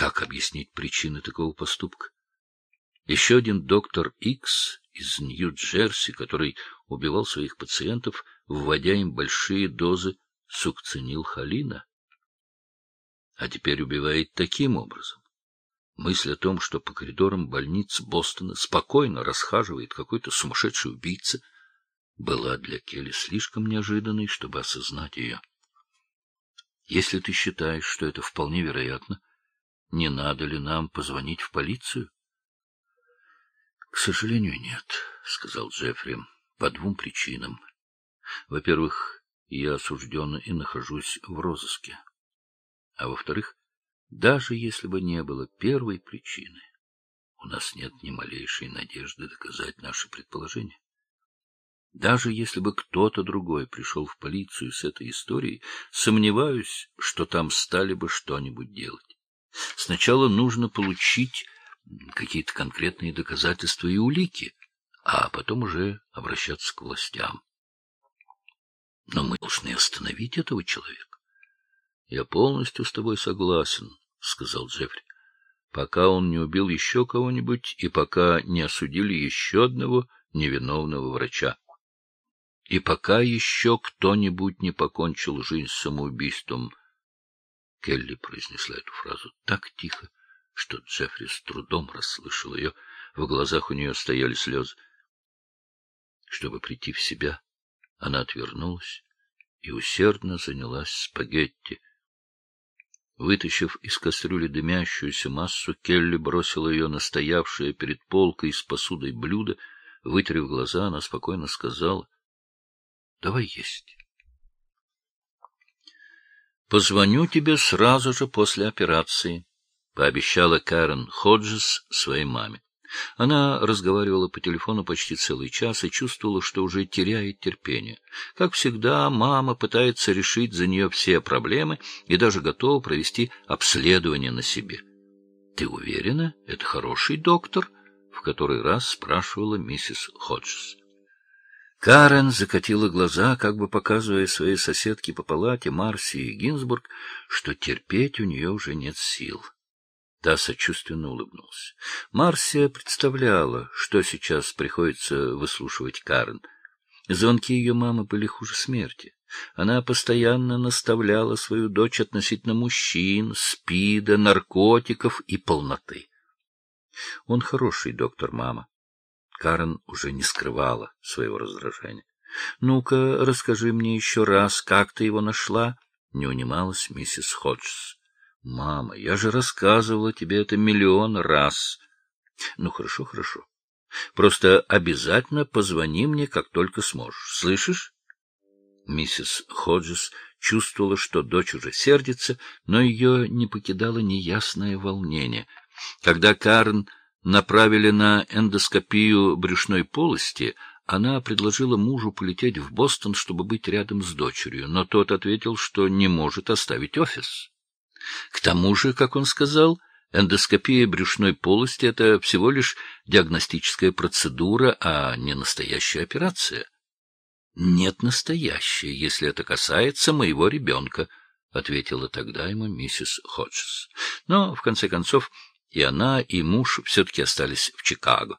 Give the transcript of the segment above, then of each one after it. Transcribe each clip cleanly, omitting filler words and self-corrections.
Как объяснить причины такого поступка? Еще один доктор Икс из Нью-Джерси, который убивал своих пациентов, вводя им большие дозы сукцинилхолина, а теперь убивает таким образом. Мысль о том, что по коридорам больниц Бостона спокойно расхаживает какой-то сумасшедший убийца, была для Келли слишком неожиданной, чтобы осознать ее. Если ты считаешь, что это вполне вероятно, не надо ли нам позвонить в полицию? — К сожалению, нет, — сказал Джеффри, — по двум причинам. Во-первых, я осужден и нахожусь в розыске. А во-вторых, даже если бы не было первой причины, у нас нет ни малейшей надежды доказать наши предположения. Даже если бы кто-то другой пришел в полицию с этой историей, сомневаюсь, что там стали бы что-нибудь делать. Сначала нужно получить какие-то конкретные доказательства и улики, а потом уже обращаться к властям. Но мы должны остановить этого человека. — Я полностью с тобой согласен, — сказал Джеффри. — Пока он не убил еще кого-нибудь и пока не осудили еще одного невиновного врача. И пока еще кто-нибудь не покончил жизнь самоубийством. Келли произнесла эту фразу так тихо, что Джеффри с трудом расслышал ее. В глазах у нее стояли слезы. Чтобы прийти в себя, она отвернулась и усердно занялась спагетти. Вытащив из кастрюли дымящуюся массу, Келли бросила ее на стоявшее перед полкой с посудой блюдо. Вытерев глаза, она спокойно сказала: — Давай есть. — Позвоню тебе сразу же после операции, — пообещала Карен Ходжес своей маме. Она разговаривала по телефону почти целый час и чувствовала, что уже теряет терпение. Как всегда, мама пытается решить за нее все проблемы и даже готова провести обследование на себе. — Ты уверена, это хороший доктор? — в который раз спрашивала миссис Ходжес. Карен закатила глаза, как бы показывая своей соседке по палате Марсии Гинзбург, что терпеть у нее уже нет сил. Та сочувственно улыбнулась. Марсия представляла, что сейчас приходится выслушивать Карен. Звонки ее мамы были хуже смерти. Она постоянно наставляла свою дочь относительно мужчин, СПИДа, наркотиков и полноты. — Он хороший доктор, мама. Карен уже не скрывала своего раздражения. — Ну-ка, расскажи мне еще раз, как ты его нашла? — не унималась миссис Ходжес. — Мама, я же рассказывала тебе это миллион раз. — Ну, хорошо, хорошо. Просто обязательно позвони мне, как только сможешь. Слышишь? Миссис Ходжес чувствовала, что дочь уже сердится, но ее не покидало неясное волнение. Когда Карен направили на эндоскопию брюшной полости, она предложила мужу полететь в Бостон, чтобы быть рядом с дочерью, но тот ответил, что не может оставить офис. К тому же, как он сказал, эндоскопия брюшной полости — это всего лишь диагностическая процедура, а не настоящая операция. — Нет, настоящая, если это касается моего ребенка, — ответила тогда ему миссис Ходжес. Но, в конце концов, и она, и муж все-таки остались в Чикаго.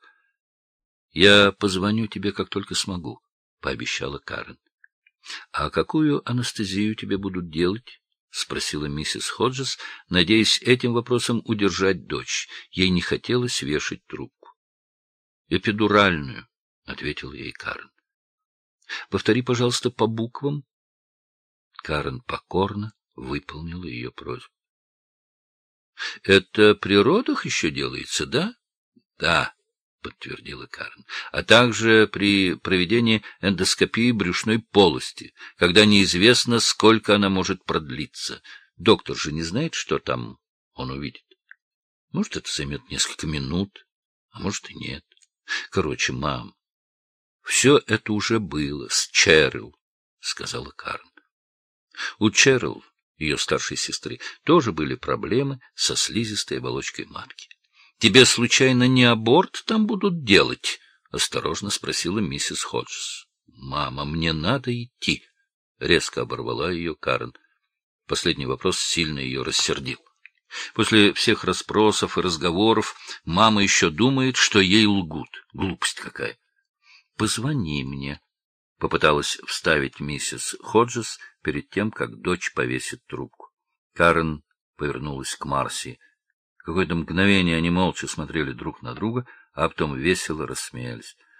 — Я позвоню тебе, как только смогу, — пообещала Карен. — А какую анестезию тебе будут делать? — спросила миссис Ходжес, надеясь этим вопросом удержать дочь. Ей не хотелось вешать трубку. — Эпидуральную, — ответила ей Карен. — Повтори, пожалуйста, по буквам. Карен покорно выполнила ее просьбу. — Это при родах еще делается, да? — Да, — подтвердила Карен. — А также при проведении эндоскопии брюшной полости, когда неизвестно, сколько она может продлиться. Доктор же не знает, что там он увидит. Может, это займет несколько минут, а может и нет. Короче, мам, все это уже было с Черил, — сказала Карен. У Черил, ее старшей сестры, тоже были проблемы со слизистой оболочкой матки. — Тебе, случайно, не аборт там будут делать? — осторожно спросила миссис Ходжес. — Мама, мне надо идти, — резко оборвала ее Карен. Последний вопрос сильно ее рассердил. После всех расспросов и разговоров мама еще думает, что ей лгут. Глупость какая. — Позвони мне, — попыталась вставить миссис Ходжес перед тем, как дочь повесит трубку. Карен повернулась к Марси. Какое-то мгновение они молча смотрели друг на друга, а потом весело рассмеялись.